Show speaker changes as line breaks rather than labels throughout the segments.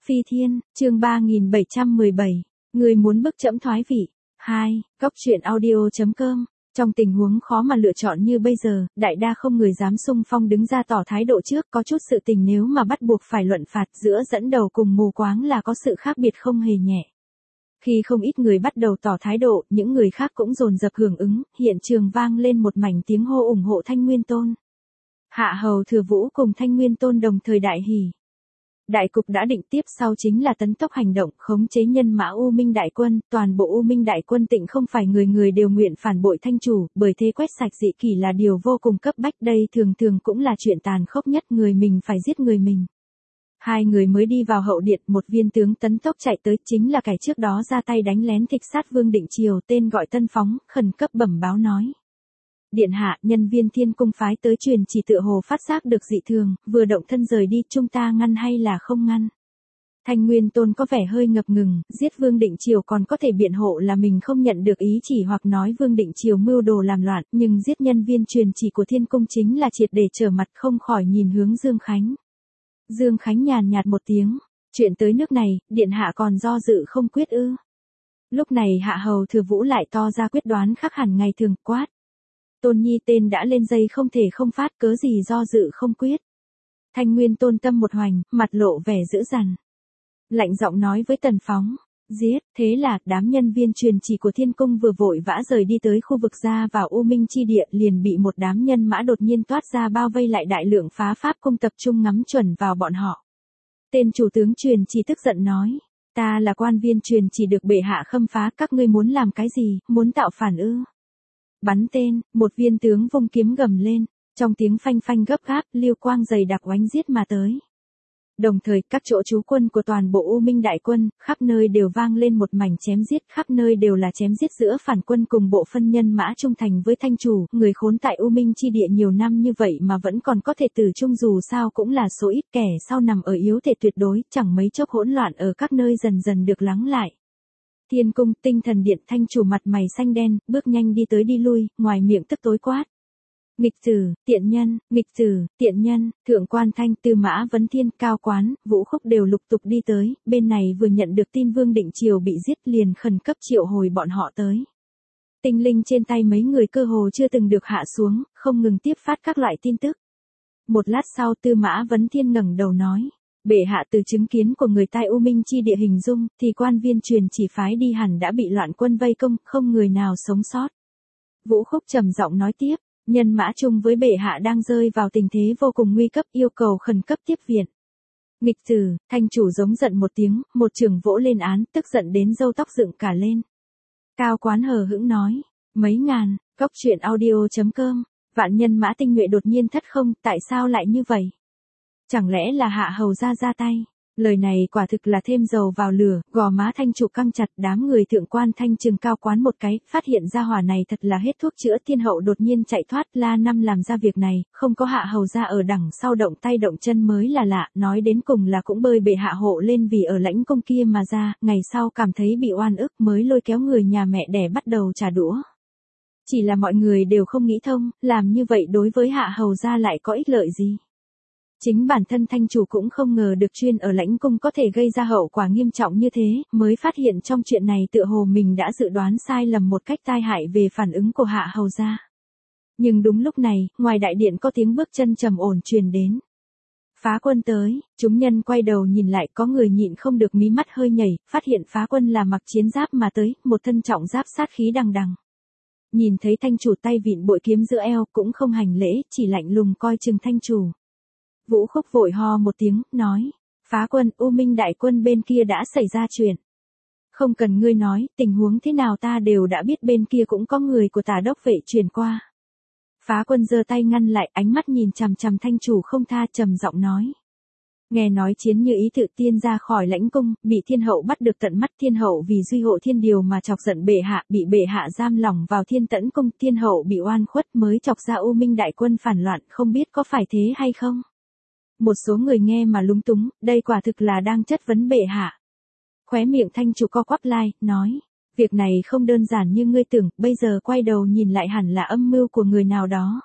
Phi Thiên, chương 3717. Người muốn bức trẫm thoái vị. 2. Góc truyện audio.com. Trong tình huống khó mà lựa chọn như bây giờ, đại đa không người dám xung phong đứng ra tỏ thái độ trước, có chút sự tình nếu mà bắt buộc phải luận phạt giữa dẫn đầu cùng mù quáng là có sự khác biệt không hề nhẹ. Khi không ít người bắt đầu tỏ thái độ, những người khác cũng dồn dập hưởng ứng, hiện trường vang lên một mảnh tiếng hô ủng hộ Thanh Nguyên Tôn. Hạ Hầu Thừa Vũ cùng Thanh Nguyên Tôn đồng thời đại hỉ. Đại cục đã định, tiếp sau chính là tấn tốc hành động, khống chế nhân mã U Minh đại quân, toàn bộ U Minh đại quân tịnh không phải người người đều nguyện phản bội Thanh chủ, bởi thế quét sạch dị kỷ là điều vô cùng cấp bách, đây thường thường cũng là chuyện tàn khốc nhất, người mình phải giết người mình. Hai người mới đi vào hậu điện, một viên tướng tấn tốc chạy tới, chính là kẻ trước đó ra tay đánh lén thịch sát Vương Định Triều, tên gọi Tân Phóng, khẩn cấp bẩm báo nói. Điện hạ, nhân viên Thiên Cung phái tới truyền chỉ tựa hồ phát giác được dị thường, vừa động thân rời đi, chúng ta ngăn hay là không ngăn? Thanh Nguyên Tôn có vẻ hơi ngập ngừng, giết Vương Định Triều còn có thể biện hộ là mình không nhận được ý chỉ hoặc nói Vương Định Triều mưu đồ làm loạn, nhưng giết nhân viên truyền chỉ của Thiên Cung chính là triệt để trở mặt, không khỏi nhìn hướng Dương Khánh. Dương Khánh nhàn nhạt một tiếng, chuyện tới nước này, điện hạ còn do dự không quyết ư? Lúc này Hạ Hầu Thừa Vũ lại to ra quyết đoán khác hẳn ngày thường, quát. Tôn Nhi tên đã lên dây không thể không phát, cớ gì do dự không quyết. Thanh Nguyên Tôn tâm một hoành, mặt lộ vẻ dữ dằn. Lạnh giọng nói với Tần Phóng, giết, thế là đám nhân viên truyền chỉ của Thiên Cung vừa vội vã rời đi tới khu vực ra vào U Minh chi địa, liền bị một đám nhân mã đột nhiên toát ra bao vây lại, đại lượng phá pháp cung tập trung ngắm chuẩn vào bọn họ. Tên chủ tướng truyền chỉ tức giận nói, ta là quan viên truyền chỉ được bệ hạ khâm phá, các ngươi muốn làm cái gì, muốn tạo phản ư? Bắn tên, một viên tướng vung kiếm gầm lên, trong tiếng phanh phanh gấp gáp, liêu quang dày đặc oánh giết mà tới. Đồng thời, các chỗ trú quân của toàn bộ U Minh đại quân, khắp nơi đều vang lên một mảnh chém giết, khắp nơi đều là chém giết giữa phản quân cùng bộ phân nhân mã trung thành với Thanh chủ, người khốn tại U Minh chi địa nhiều năm như vậy mà vẫn còn có thể tử trung, dù sao cũng là số ít, kẻ sau nằm ở yếu thể tuyệt đối, chẳng mấy chốc hỗn loạn ở các nơi dần dần được lắng lại. Thiên Cung, Tinh Thần Điện, Thanh chủ mặt mày xanh đen, bước nhanh đi tới đi lui, ngoài miệng tức tối quát. Nghịch tử, tiện nhân, nghịch tử, tiện nhân, Thượng Quan Thanh, Tư Mã Vấn Thiên, Cao Quán, Vũ Khúc đều lục tục đi tới, bên này vừa nhận được tin Vương Định Triều bị giết liền khẩn cấp triệu hồi bọn họ tới. Tinh linh trên tay mấy người cơ hồ chưa từng được hạ xuống, không ngừng tiếp phát các loại tin tức. Một lát sau Tư Mã Vấn Thiên ngẩng đầu nói. Bệ hạ, từ chứng kiến của người tại U Minh chi địa hình dung, thì quan viên truyền chỉ phái đi hẳn đã bị loạn quân vây công, không người nào sống sót. Vũ Khúc trầm giọng nói tiếp, nhân mã chung với bệ hạ đang rơi vào tình thế vô cùng nguy cấp, yêu cầu khẩn cấp tiếp viện. Nghịch tử, Thanh chủ giống giận một tiếng, một chưởng vỗ lên án, tức giận đến râu tóc dựng cả lên. Cao Quán hờ hững nói, mấy ngàn, góc truyện audio.com, vạn nhân mã tinh nhuệ đột nhiên thất không, tại sao lại như vậy? Chẳng lẽ là Hạ Hầu ra tay? Lời này quả thực là thêm dầu vào lửa, gò má Thanh chủ căng chặt, đám người Thượng Quan Thanh chừng Cao Quán một cái, phát hiện ra hỏa này thật là hết thuốc chữa, Thiên hậu đột nhiên chạy thoát, La Năm làm ra việc này, không có Hạ Hầu ra ở đằng sau động tay động chân mới là lạ, nói đến cùng là cũng bơi bệ hạ hộ lên vì ở lãnh cung kia mà ra, ngày sau cảm thấy bị oan ức mới lôi kéo người nhà mẹ đẻ bắt đầu trả đũa. Chỉ là mọi người đều không nghĩ thông, làm như vậy đối với Hạ Hầu ra lại có ích lợi gì? Chính bản thân Thanh chủ cũng không ngờ được chuyên ở lãnh cung có thể gây ra hậu quả nghiêm trọng như thế, mới phát hiện trong chuyện này tựa hồ mình đã dự đoán sai lầm một cách tai hại về phản ứng của Hạ Hầu gia. Nhưng đúng lúc này, ngoài đại điện có tiếng bước chân trầm ổn truyền đến. Phá Quân tới, chúng nhân quay đầu nhìn lại, có người nhịn không được mí mắt hơi nhảy, phát hiện Phá Quân là mặc chiến giáp mà tới, một thân trọng giáp sát khí đằng đằng. Nhìn thấy Thanh chủ tay vịn bội kiếm giữa eo, cũng không hành lễ, chỉ lạnh lùng coi chừng Thanh chủ. Vũ Khúc vội ho một tiếng, nói, Phá Quân, U Minh đại quân bên kia đã xảy ra chuyện. Không cần ngươi nói, tình huống thế nào ta đều đã biết, bên kia cũng có người của Tả đốc vệ truyền qua. Phá Quân giơ tay ngăn lại, ánh mắt nhìn chằm chằm Thanh chủ không tha, trầm giọng nói. Nghe nói chiến như ý tự tiên ra khỏi lãnh cung, bị Thiên hậu bắt được tận mắt, Thiên hậu vì duy hộ thiên điều mà chọc giận bệ hạ, bị bệ hạ giam lỏng vào Thiên Tẫn cung, Thiên hậu bị oan khuất mới chọc ra U Minh đại quân phản loạn, không biết có phải thế hay không? Một số người nghe mà lúng túng, đây quả thực là đang chất vấn bệ hạ. Khóe miệng Thanh chủ co quắp lại, nói, việc này không đơn giản như ngươi tưởng, bây giờ quay đầu nhìn lại hẳn là âm mưu của người nào đó.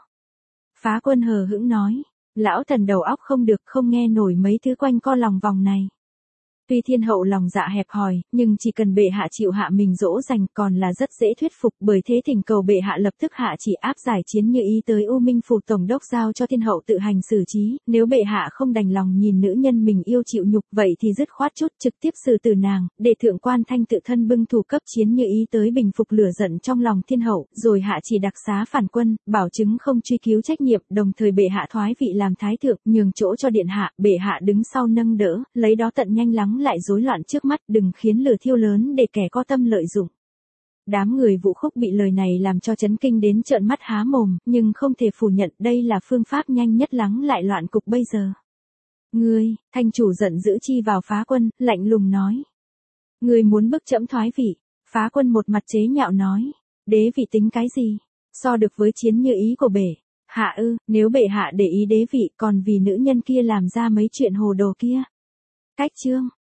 Phá Quân hờ hững nói, lão thần đầu óc không được, không nghe nổi mấy thứ quanh co lòng vòng này. Tuy thiên hậu lòng dạ hẹp hòi, nhưng chỉ cần bệ hạ chịu hạ mình dỗ dành còn là rất dễ thuyết phục, bởi thế thỉnh cầu bệ hạ lập tức hạ chỉ áp giải Chiến Như Ý tới U Minh phủ tổng đốc giao cho thiên hậu tự hành xử trí, nếu bệ hạ không đành lòng nhìn nữ nhân mình yêu chịu nhục, vậy thì dứt khoát chút trực tiếp xử tử nàng, để thượng quan Thanh tự thân bưng thủ cấp Chiến Như Ý tới bình phục lửa giận trong lòng thiên hậu, rồi hạ chỉ đặc xá phản quân, bảo chứng không truy cứu trách nhiệm, đồng thời bệ hạ thoái vị làm thái thượng, nhường chỗ cho điện hạ, bệ hạ đứng sau nâng đỡ, lấy đó tận nhanh lắng lại rối loạn trước mắt, đừng khiến lửa thiêu lớn để kẻ có tâm lợi dụng. Đám người Vũ Khúc bị lời này làm cho chấn kinh đến trợn mắt há mồm, nhưng không thể phủ nhận đây là phương pháp nhanh nhất lắng lại loạn cục bây giờ. Ngươi, Thanh chủ giận dữ chi vào Phá Quân, lạnh lùng nói. Ngươi muốn bức trẫm thoái vị. Phá Quân một mặt chế nhạo nói. Đế vị tính cái gì? So được với Chiến Như Ý của bệ hạ ư? Nếu bệ hạ để ý đế vị còn vì nữ nhân kia làm ra mấy chuyện hồ đồ kia. Cách chương.